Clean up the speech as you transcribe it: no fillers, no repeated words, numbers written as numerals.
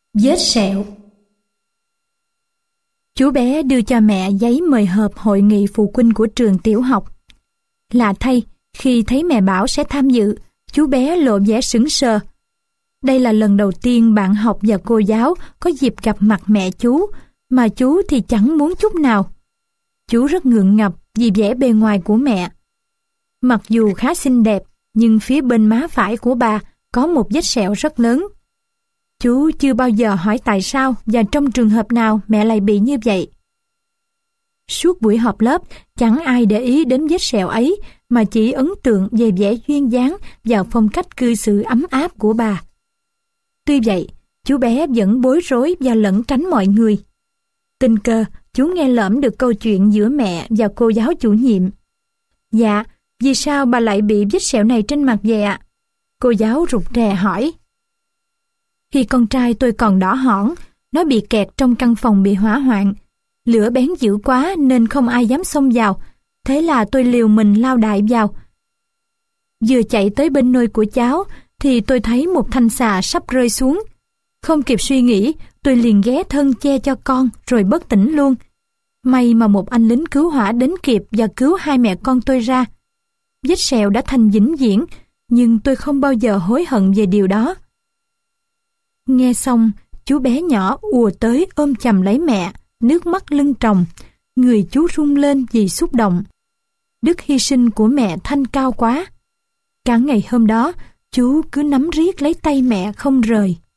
Vết sẹo. Chú bé đưa cho mẹ giấy mời họp hội nghị phụ huynh của trường tiểu học. Lạ thay, khi thấy mẹ bảo sẽ tham dự, chú bé lộ vẻ sững sờ. Đây là lần đầu tiên bạn học và cô giáo có dịp gặp mặt mẹ chú, mà chú thì chẳng muốn chút nào. Chú rất ngượng ngập vì vẻ bề ngoài của mẹ. Mặc dù khá xinh đẹp, nhưng phía bên má phải của bà có một vết sẹo rất lớn. Chú chưa bao giờ hỏi tại sao và trong trường hợp nào mẹ lại bị như vậy. Suốt buổi họp lớp, chẳng ai để ý đến vết sẹo ấy, mà chỉ ấn tượng về vẻ duyên dáng và phong cách cư xử ấm áp của bà. Tuy vậy, chú bé vẫn bối rối và lẩn tránh mọi người. Tình cờ, chú nghe lỡm được câu chuyện giữa mẹ và cô giáo chủ nhiệm. Dạ, vì sao bà lại bị vết sẹo này trên mặt vậy ạ? Cô giáo rụt rè hỏi. Khi con trai tôi còn đỏ hỏn, nó bị kẹt trong căn phòng bị hỏa hoạn. Lửa bén dữ quá nên không ai dám xông vào. Thế là tôi liều mình lao đại vào. Vừa chạy tới bên nôi của cháu thì tôi thấy một thanh xà sắp rơi xuống. Không kịp suy nghĩ, tôi liền ghé thân che cho con rồi bất tỉnh luôn. May mà một anh lính cứu hỏa đến kịp và cứu hai mẹ con tôi ra. Vết sẹo đã thành vĩnh viễn, nhưng tôi không bao giờ hối hận về điều đó. Nghe xong, chú bé nhỏ ùa tới ôm chầm lấy mẹ, nước mắt lưng tròng. Người chú rung lên vì xúc động. Đức hy sinh của mẹ thanh cao quá. Cả ngày hôm đó, chú cứ nắm riết lấy tay mẹ không rời.